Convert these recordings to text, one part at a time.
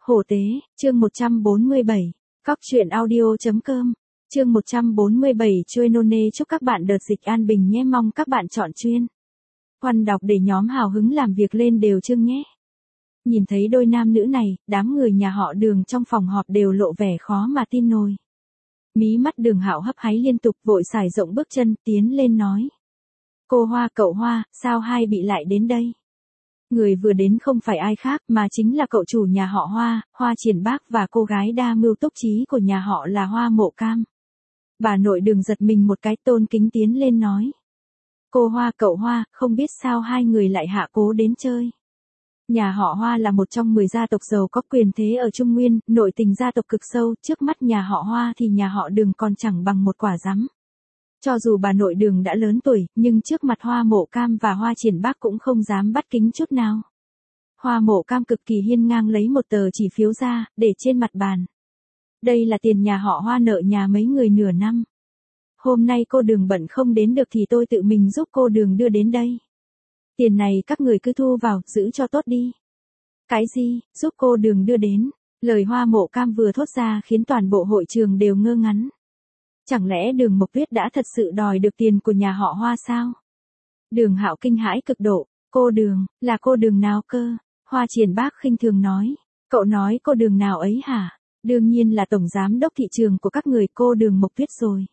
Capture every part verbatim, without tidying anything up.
Hổ tế, chương một trăm bốn mươi bảy. Cóc truyện audio.com. Chương một trăm bốn mươi bảy. Chuenone chúc các bạn đợt dịch an bình nhé, mong các bạn chọn chuyên Khoăn đọc để nhóm hào hứng làm việc lên đều chương nhé. Nhìn thấy đôi nam nữ này, đám người nhà họ Đường trong phòng họp đều lộ vẻ khó mà tin nổi. Mí mắt Đường Hạo hấp háy liên tục, vội sải rộng bước chân tiến lên nói: "Cô Hoa, cậu Hoa, sao hai bị lại đến đây?" Người vừa đến không phải ai khác mà chính là cậu chủ nhà họ Hoa, Hoa Triển Bác, và cô gái đa mưu túc trí của nhà họ là Hoa Mộ Cam. Bà nội Đường giật mình một cái, tôn kính tiến lên nói: "Cô Hoa, cậu Hoa, không biết sao hai người lại hạ cố đến chơi. Nhà họ Hoa là một trong mười gia tộc giàu có quyền thế ở Trung Nguyên, nội tình gia tộc cực sâu, trước mắt nhà họ Hoa thì nhà họ Đường còn chẳng bằng một quả rắm." Cho dù bà nội Đường đã lớn tuổi, nhưng trước mặt Hoa Mộ Cam và Hoa Triển Bác cũng không dám bắt kính chút nào. Hoa Mộ Cam cực kỳ hiên ngang lấy một tờ chỉ phiếu ra, để trên mặt bàn. "Đây là tiền nhà họ Hoa nợ nhà mấy người nửa năm. Hôm nay cô Đường bận không đến được thì tôi tự mình giúp cô Đường đưa đến đây. Tiền này các người cứ thu vào, giữ cho tốt đi." "Cái gì, giúp cô Đường đưa đến?" Lời Hoa Mộ Cam vừa thốt ra khiến toàn bộ hội trường đều ngơ ngắn. Chẳng lẽ Đường Mộc Tuyết đã thật sự đòi được tiền của nhà họ Hoa sao? Đường Hạo kinh hãi cực độ: "Cô Đường, là cô Đường nào cơ?" Hoa Triển Bác khinh thường nói: "Cậu nói cô Đường nào ấy hả? Đương nhiên là tổng giám đốc thị trường của các người, cô Đường Mộc Tuyết rồi."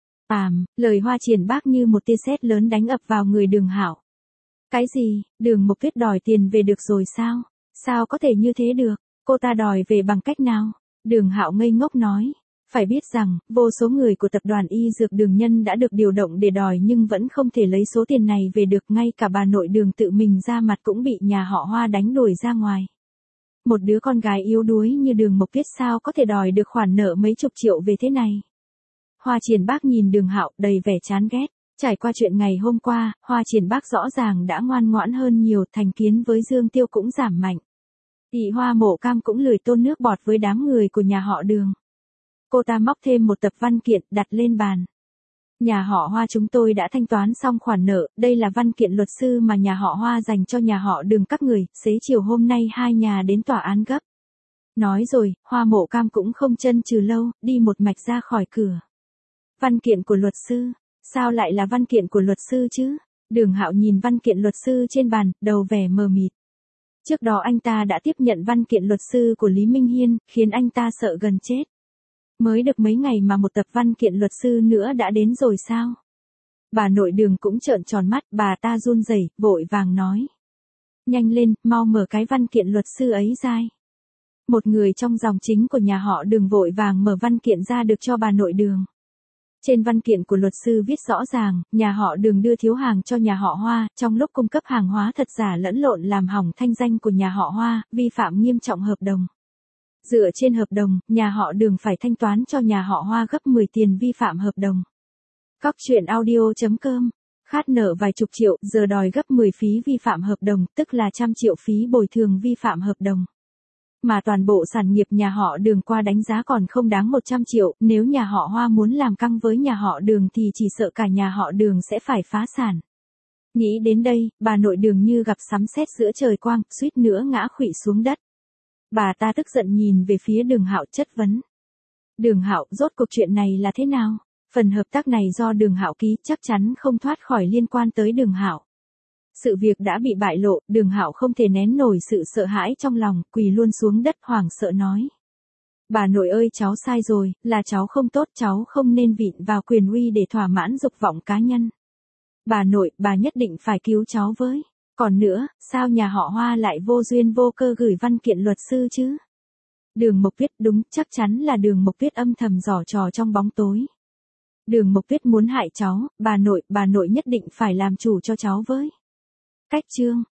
Àm, lời Hoa Triển Bác như một tia sét lớn đánh ập vào người Đường Hạo. "Cái gì, Đường Mộc Tuyết đòi tiền về được rồi sao? Sao có thể như thế được? Cô ta đòi về bằng cách nào?" Đường Hạo ngây ngốc nói: "Phải biết rằng, vô số người của tập đoàn y dược Đường Nhân đã được điều động để đòi nhưng vẫn không thể lấy số tiền này về được, ngay cả bà nội Đường tự mình ra mặt cũng bị nhà họ Hoa đánh đuổi ra ngoài. Một đứa con gái yếu đuối như Đường Mộc Tuyết sao có thể đòi được khoản nợ mấy chục triệu về thế này?" Hoa Triển Bác nhìn Đường Hạo đầy vẻ chán ghét. Trải qua chuyện ngày hôm qua, Hoa Triển Bác rõ ràng đã ngoan ngoãn hơn nhiều, thành kiến với Dương Tiêu cũng giảm mạnh. Tỷ Hoa Mộ Cam cũng lười tôn nước bọt với đám người của nhà họ Đường. Cô ta móc thêm một tập văn kiện đặt lên bàn. "Nhà họ Hoa chúng tôi đã thanh toán xong khoản nợ, đây là văn kiện luật sư mà nhà họ Hoa dành cho nhà họ Đường các người, xế chiều hôm nay hai nhà đến tòa án gấp." Nói rồi, Hoa Mộ Cam cũng không chần chừ lâu, đi một mạch ra khỏi cửa. "Văn kiện của luật sư? Sao lại là văn kiện của luật sư chứ?" Đường Hạo nhìn văn kiện luật sư trên bàn, đầu vẻ mờ mịt. Trước đó anh ta đã tiếp nhận văn kiện luật sư của Lý Minh Hiên, khiến anh ta sợ gần chết. Mới được mấy ngày mà một tập văn kiện luật sư nữa đã đến rồi sao? Bà nội Đường cũng trợn tròn mắt, bà ta run rẩy, vội vàng nói: "Nhanh lên, mau mở cái văn kiện luật sư ấy ra." Một người trong dòng chính của nhà họ Đường vội vàng mở văn kiện ra được cho bà nội Đường. Trên văn kiện của luật sư viết rõ ràng, nhà họ Đường đưa thiếu hàng cho nhà họ Hoa, trong lúc cung cấp hàng hóa thật giả lẫn lộn làm hỏng thanh danh của nhà họ Hoa, vi phạm nghiêm trọng hợp đồng. Dựa trên hợp đồng, nhà họ Đường phải thanh toán cho nhà họ Hoa gấp mười tiền vi phạm hợp đồng. Cóc truyện audio.com. Khát nợ vài chục triệu, giờ đòi gấp mười phí vi phạm hợp đồng, tức là trăm triệu phí bồi thường vi phạm hợp đồng. Mà toàn bộ sản nghiệp nhà họ Đường qua đánh giá còn không đáng một trăm triệu, nếu nhà họ Hoa muốn làm căng với nhà họ Đường thì chỉ sợ cả nhà họ Đường sẽ phải phá sản." Nghĩ đến đây, bà nội Đường như gặp sấm sét giữa trời quang, suýt nữa ngã khuỵu xuống đất. Bà ta tức giận nhìn về phía Đường Hạo chất vấn: "Đường Hạo, rốt cuộc chuyện này là thế nào? Phần hợp tác này do Đường Hạo ký, chắc chắn không thoát khỏi liên quan tới Đường Hạo." Sự việc đã bị bại lộ, Đường Hạo không thể nén nổi sự sợ hãi trong lòng, quỳ luôn xuống đất hoảng sợ nói: "Bà nội ơi, cháu sai rồi, là cháu không tốt, cháu không nên vịn vào quyền uy để thỏa mãn dục vọng cá nhân. Bà nội, bà nhất định phải cứu cháu với. Còn nữa, sao nhà họ Hoa lại vô duyên vô cơ gửi văn kiện luật sư chứ?" Đường Mộc Tuyết, đúng, chắc chắn là Đường Mộc Tuyết âm thầm giở trò trong bóng tối. Đường Mộc Tuyết muốn hại cháu, bà nội, bà nội nhất định phải làm chủ cho cháu với. Cách chương